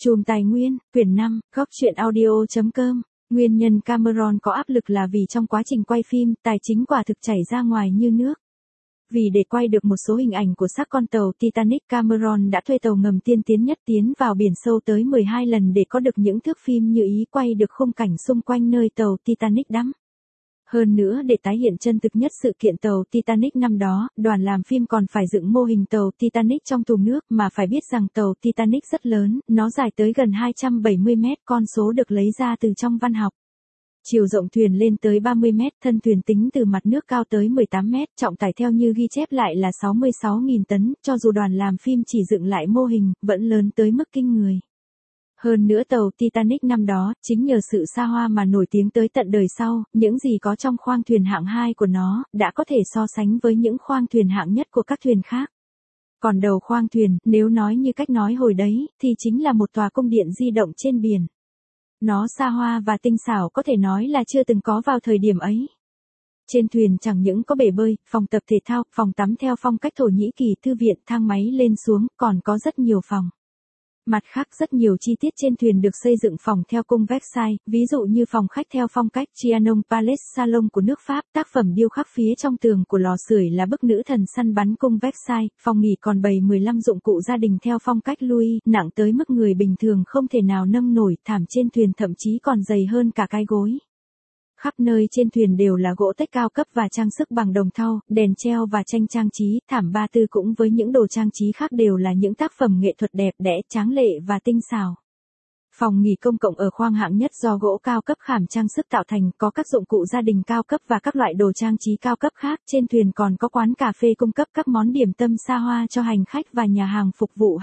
Chùm tài nguyên, quyển 5, góc truyện audio.com. Nguyên nhân Cameron có áp lực là vì trong quá trình quay phim, tài chính quả thực chảy ra ngoài như nước. Vì để quay được một số hình ảnh của xác con tàu Titanic, Cameron đã thuê tàu ngầm tiên tiến nhất tiến vào biển sâu tới 12 lần để có được những thước phim như ý quay được khung cảnh xung quanh nơi tàu Titanic đắm. Hơn nữa để tái hiện chân thực nhất sự kiện tàu Titanic năm đó, đoàn làm phim còn phải dựng mô hình tàu Titanic trong thùng nước, mà phải biết rằng tàu Titanic rất lớn, nó dài tới gần 270 mét, con số được lấy ra từ trong văn học. Chiều rộng thuyền lên tới 30 mét, thân thuyền tính từ mặt nước cao tới 18 mét, trọng tải theo như ghi chép lại là 66.000 tấn, cho dù đoàn làm phim chỉ dựng lại mô hình, vẫn lớn tới mức kinh người. Hơn nữa tàu Titanic năm đó, chính nhờ sự xa hoa mà nổi tiếng tới tận đời sau, những gì có trong khoang thuyền hạng 2 của nó, đã có thể so sánh với những khoang thuyền hạng nhất của các thuyền khác. Còn đầu khoang thuyền, nếu nói như cách nói hồi đấy, thì chính là một tòa cung điện di động trên biển. Nó xa hoa và tinh xảo có thể nói là chưa từng có vào thời điểm ấy. Trên thuyền chẳng những có bể bơi, phòng tập thể thao, phòng tắm theo phong cách Thổ Nhĩ Kỳ, thư viện, thang máy lên xuống, còn có rất nhiều phòng. Mặt khác rất nhiều chi tiết trên thuyền được xây dựng phòng theo cung Versailles, ví dụ như phòng khách theo phong cách Trianon Palace Salon của nước Pháp, tác phẩm điêu khắc phía trong tường của lò sưởi là bức nữ thần săn bắn cung Versailles, phòng nghỉ còn bày 15 dụng cụ gia đình theo phong cách Louis, nặng tới mức người bình thường không thể nào nâng nổi, thảm trên thuyền thậm chí còn dày hơn cả cái gối. Khắp nơi trên thuyền đều là gỗ tếch cao cấp và trang sức bằng đồng thau, đèn treo và tranh trang trí, thảm ba tư cũng với những đồ trang trí khác đều là những tác phẩm nghệ thuật đẹp đẽ, tráng lệ và tinh xảo. Phòng nghỉ công cộng ở khoang hạng nhất do gỗ cao cấp khảm trang sức tạo thành, có các dụng cụ gia đình cao cấp và các loại đồ trang trí cao cấp khác. Trên thuyền còn có quán cà phê cung cấp các món điểm tâm xa hoa cho hành khách và nhà hàng phục vụ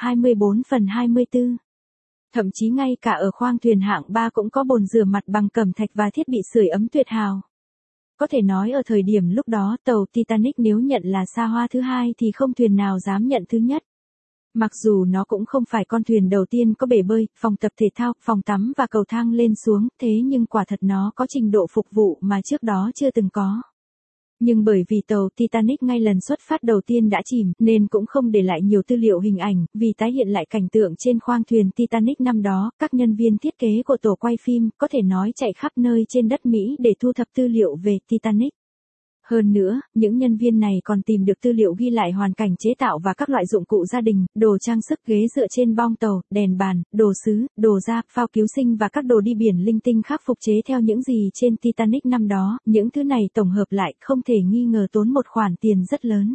24/24. Thậm chí ngay cả ở khoang thuyền hạng 3 cũng có bồn rửa mặt bằng cẩm thạch và thiết bị sưởi ấm tuyệt hảo. Có thể nói ở thời điểm lúc đó tàu Titanic nếu nhận là xa hoa thứ hai thì không thuyền nào dám nhận thứ nhất. Mặc dù nó cũng không phải con thuyền đầu tiên có bể bơi, phòng tập thể thao, phòng tắm và cầu thang lên xuống, thế nhưng quả thật nó có trình độ phục vụ mà trước đó chưa từng có. Nhưng bởi vì tàu Titanic ngay lần xuất phát đầu tiên đã chìm, nên cũng không để lại nhiều tư liệu hình ảnh, vì tái hiện lại cảnh tượng trên khoang thuyền Titanic năm đó, các nhân viên thiết kế của tổ quay phim, có thể nói chạy khắp nơi trên đất Mỹ để thu thập tư liệu về Titanic. Hơn nữa, những nhân viên này còn tìm được tư liệu ghi lại hoàn cảnh chế tạo và các loại dụng cụ gia đình, đồ trang sức ghế dựa trên bong tàu, đèn bàn, đồ sứ, đồ da, phao cứu sinh và các đồ đi biển linh tinh khác phục chế theo những gì trên Titanic năm đó, những thứ này tổng hợp lại không thể nghi ngờ tốn một khoản tiền rất lớn.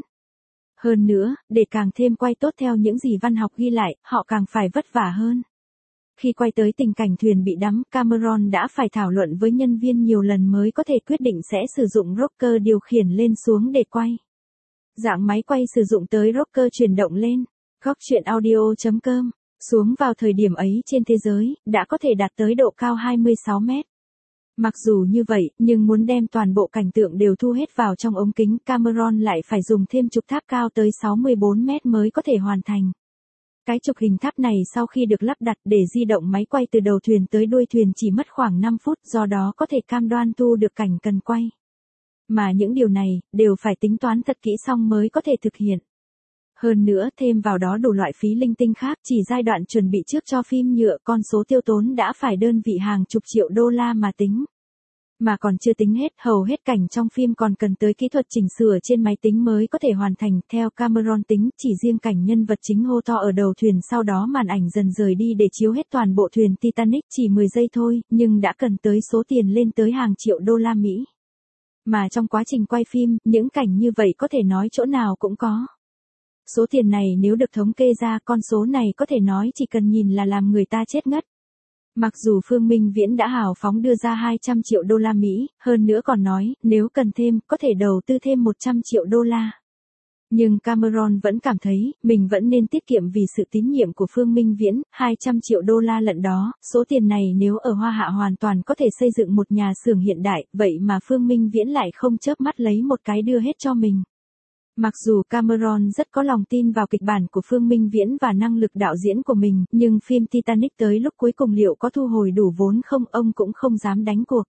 Hơn nữa, để càng thêm quay tốt theo những gì văn học ghi lại, họ càng phải vất vả hơn. Khi quay tới tình cảnh thuyền bị đắm, Cameron đã phải thảo luận với nhân viên nhiều lần mới có thể quyết định sẽ sử dụng rocker điều khiển lên xuống để quay. Dạng máy quay sử dụng tới rocker chuyển động lên. Góc truyện audio.com. Xuống vào thời điểm ấy trên thế giới, đã có thể đạt tới độ cao 26 mét. Mặc dù như vậy, nhưng muốn đem toàn bộ cảnh tượng đều thu hết vào trong ống kính, Cameron lại phải dùng thêm trục tháp cao tới 64 mét mới có thể hoàn thành. Cái trục hình tháp này sau khi được lắp đặt để di động máy quay từ đầu thuyền tới đuôi thuyền chỉ mất khoảng 5 phút, do đó có thể cam đoan thu được cảnh cần quay. Mà những điều này, đều phải tính toán thật kỹ xong mới có thể thực hiện. Hơn nữa, thêm vào đó đủ loại phí linh tinh khác, chỉ giai đoạn chuẩn bị trước cho phim nhựa, con số tiêu tốn đã phải đơn vị hàng chục triệu đô la mà tính. Mà còn chưa tính hết, hầu hết cảnh trong phim còn cần tới kỹ thuật chỉnh sửa trên máy tính mới có thể hoàn thành. Theo Cameron tính, chỉ riêng cảnh nhân vật chính hô to ở đầu thuyền sau đó màn ảnh dần rời đi để chiếu hết toàn bộ thuyền Titanic chỉ 10 giây thôi, nhưng đã cần tới số tiền lên tới hàng triệu đô la Mỹ. Mà trong quá trình quay phim, những cảnh như vậy có thể nói chỗ nào cũng có. Số tiền này nếu được thống kê ra, con số này có thể nói chỉ cần nhìn là làm người ta chết ngất. Mặc dù Phương Minh Viễn đã hào phóng đưa ra 200 triệu đô la Mỹ, hơn nữa còn nói, nếu cần thêm, có thể đầu tư thêm 100 triệu đô la. Nhưng Cameron vẫn cảm thấy, mình vẫn nên tiết kiệm vì sự tín nhiệm của Phương Minh Viễn, 200 triệu đô la lận đó, số tiền này nếu ở Hoa Hạ hoàn toàn có thể xây dựng một nhà xưởng hiện đại, vậy mà Phương Minh Viễn lại không chớp mắt lấy một cái đưa hết cho mình. Mặc dù Cameron rất có lòng tin vào kịch bản của Phương Minh Viễn và năng lực đạo diễn của mình, nhưng phim Titanic tới lúc cuối cùng liệu có thu hồi đủ vốn không, ông cũng không dám đánh cuộc.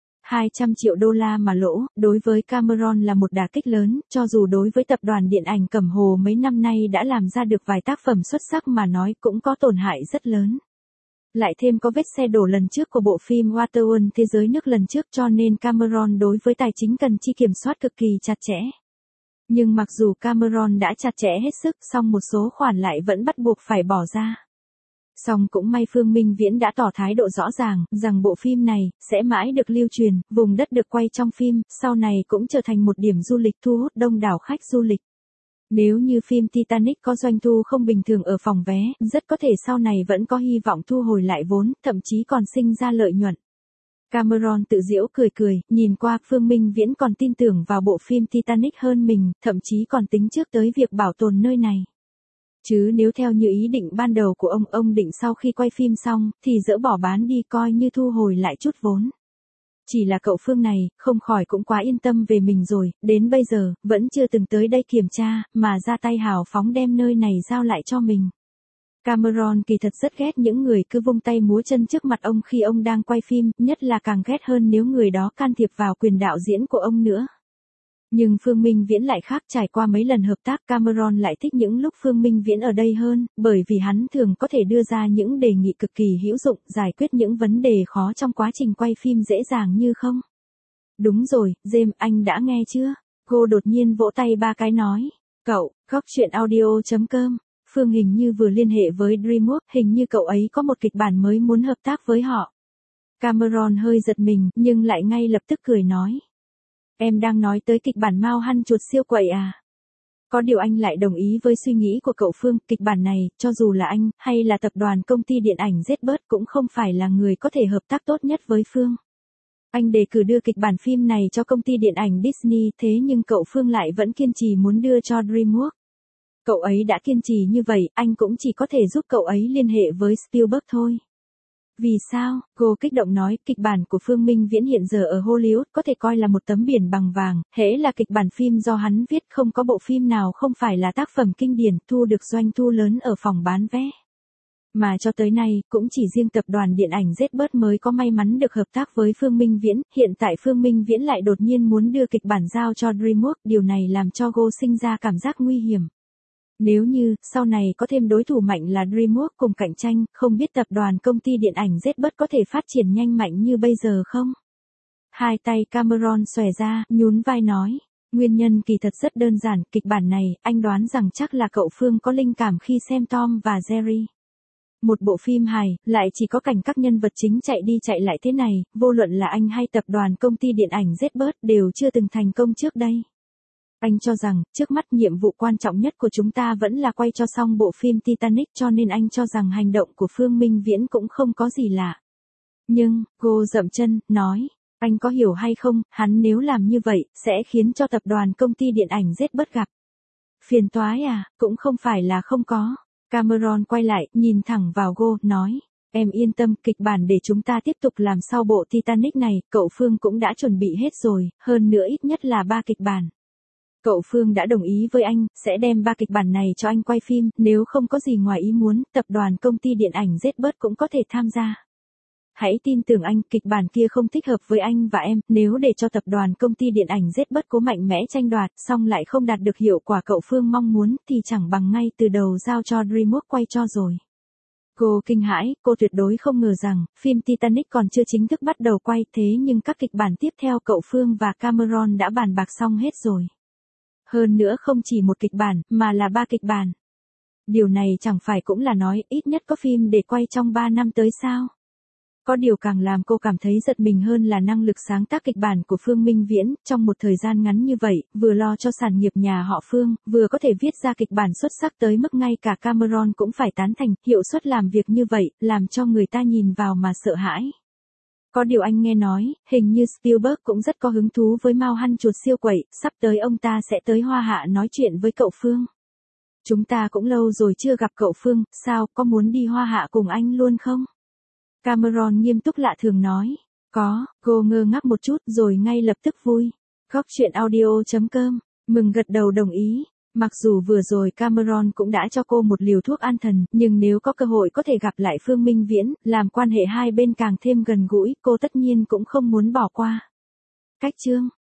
200 triệu đô la mà lỗ, đối với Cameron là một đả kích lớn, cho dù đối với tập đoàn điện ảnh Cẩm Hồ mấy năm nay đã làm ra được vài tác phẩm xuất sắc mà nói cũng có tổn hại rất lớn. Lại thêm có vết xe đổ lần trước của bộ phim Waterworld Thế giới nước lần trước cho nên Cameron đối với tài chính cần chi kiểm soát cực kỳ chặt chẽ. Nhưng mặc dù Cameron đã chặt chẽ hết sức, song một số khoản lại vẫn bắt buộc phải bỏ ra. Song cũng may Phương Minh Viễn đã tỏ thái độ rõ ràng, rằng bộ phim này, sẽ mãi được lưu truyền, vùng đất được quay trong phim, sau này cũng trở thành một điểm du lịch thu hút đông đảo khách du lịch. Nếu như phim Titanic có doanh thu không bình thường ở phòng vé, rất có thể sau này vẫn có hy vọng thu hồi lại vốn, thậm chí còn sinh ra lợi nhuận. Cameron tự giễu cười cười, nhìn qua Phương Minh Viễn còn tin tưởng vào bộ phim Titanic hơn mình, thậm chí còn tính trước tới việc bảo tồn nơi này. Chứ nếu theo như ý định ban đầu của ông định sau khi quay phim xong, thì dỡ bỏ bán đi coi như thu hồi lại chút vốn. Chỉ là cậu Phương này, không khỏi cũng quá yên tâm về mình rồi, đến bây giờ, vẫn chưa từng tới đây kiểm tra, mà ra tay hào phóng đem nơi này giao lại cho mình. Cameron kỳ thật rất ghét những người cứ vung tay múa chân trước mặt ông khi ông đang quay phim, nhất là càng ghét hơn nếu người đó can thiệp vào quyền đạo diễn của ông nữa. Nhưng Phương Minh Viễn lại khác, trải qua mấy lần hợp tác Cameron lại thích những lúc Phương Minh Viễn ở đây hơn, bởi vì hắn thường có thể đưa ra những đề nghị cực kỳ hữu dụng, giải quyết những vấn đề khó trong quá trình quay phim dễ dàng như không. Đúng rồi, James, anh đã nghe chưa? Cô đột nhiên vỗ tay ba cái nói. Cậu, gocchuyenaudio.com. Phương hình như vừa liên hệ với DreamWorks, hình như cậu ấy có một kịch bản mới muốn hợp tác với họ. Cameron hơi giật mình, nhưng lại ngay lập tức cười nói. Em đang nói tới kịch bản Mao Hăn chuột siêu quậy à? Có điều anh lại đồng ý với suy nghĩ của cậu Phương, kịch bản này, cho dù là anh, hay là tập đoàn công ty điện ảnh Zbird cũng không phải là người có thể hợp tác tốt nhất với Phương. Anh đề cử đưa kịch bản phim này cho công ty điện ảnh Disney, thế nhưng cậu Phương lại vẫn kiên trì muốn đưa cho DreamWorks. Cậu ấy đã kiên trì như vậy, anh cũng chỉ có thể giúp cậu ấy liên hệ với Spielberg thôi. Vì sao? Cô kích động nói, kịch bản của Phương Minh Viễn hiện giờ ở Hollywood có thể coi là một tấm biển bằng vàng, hễ là kịch bản phim do hắn viết, không có bộ phim nào không phải là tác phẩm kinh điển, thu được doanh thu lớn ở phòng bán vé. Mà cho tới nay, cũng chỉ riêng tập đoàn điện ảnh Zbird mới có may mắn được hợp tác với Phương Minh Viễn, hiện tại Phương Minh Viễn lại đột nhiên muốn đưa kịch bản giao cho DreamWorks, điều này làm cho cô sinh ra cảm giác nguy hiểm. Nếu như, sau này có thêm đối thủ mạnh là DreamWorks cùng cạnh tranh, không biết tập đoàn công ty điện ảnh Zbird có thể phát triển nhanh mạnh như bây giờ không? Hai tay Cameron xòe ra, nhún vai nói. Nguyên nhân kỳ thật rất đơn giản, kịch bản này, anh đoán rằng chắc là cậu Phương có linh cảm khi xem Tom và Jerry. Một bộ phim hài, lại chỉ có cảnh các nhân vật chính chạy đi chạy lại thế này, vô luận là anh hay tập đoàn công ty điện ảnh Zbird đều chưa từng thành công trước đây. Anh cho rằng, trước mắt nhiệm vụ quan trọng nhất của chúng ta vẫn là quay cho xong bộ phim Titanic, cho nên anh cho rằng hành động của Phương Minh Viễn cũng không có gì lạ. Nhưng, cô dậm chân, nói, anh có hiểu hay không, hắn nếu làm như vậy, sẽ khiến cho tập đoàn công ty điện ảnh Zbird gặp phiền toái à, cũng không phải là không có. Cameron quay lại, nhìn thẳng vào cô, nói, em yên tâm, kịch bản để chúng ta tiếp tục làm sau bộ Titanic này, cậu Phương cũng đã chuẩn bị hết rồi, hơn nữa ít nhất là 3 kịch bản. Cậu Phương đã đồng ý với anh, sẽ đem 3 kịch bản này cho anh quay phim, nếu không có gì ngoài ý muốn, tập đoàn công ty điện ảnh Zbird cũng có thể tham gia. Hãy tin tưởng anh, kịch bản kia không thích hợp với anh và em, nếu để cho tập đoàn công ty điện ảnh Zbird cố mạnh mẽ tranh đoạt, xong lại không đạt được hiệu quả cậu Phương mong muốn, thì chẳng bằng ngay từ đầu giao cho DreamWorks quay cho rồi. Cô kinh hãi, cô tuyệt đối không ngờ rằng, phim Titanic còn chưa chính thức bắt đầu quay, thế nhưng các kịch bản tiếp theo cậu Phương và Cameron đã bàn bạc xong hết rồi. Hơn nữa không chỉ một kịch bản, mà là 3 kịch bản. Điều này chẳng phải cũng là nói, ít nhất có phim để quay trong 3 năm tới sao? Có điều càng làm cô cảm thấy giật mình hơn là năng lực sáng tác kịch bản của Phương Minh Viễn, trong một thời gian ngắn như vậy, vừa lo cho sản nghiệp nhà họ Phương, vừa có thể viết ra kịch bản xuất sắc tới mức ngay cả Cameron cũng phải tán thành, hiệu suất làm việc như vậy, làm cho người ta nhìn vào mà sợ hãi. Có điều anh nghe nói, hình như Spielberg cũng rất có hứng thú với Mao Hăn chuột siêu quậy, sắp tới ông ta sẽ tới Hoa Hạ nói chuyện với cậu Phương. Chúng ta cũng lâu rồi chưa gặp cậu Phương, sao, có muốn đi Hoa Hạ cùng anh luôn không? Cameron nghiêm túc lạ thường nói. Có, cô ngơ ngác một chút rồi ngay lập tức vui. gocchuyenaudio.com, mừng gật đầu đồng ý. Mặc dù vừa rồi Cameron cũng đã cho cô một liều thuốc an thần, nhưng nếu có cơ hội có thể gặp lại Phương Minh Viễn, làm quan hệ hai bên càng thêm gần gũi, cô tất nhiên cũng không muốn bỏ qua. Cách chương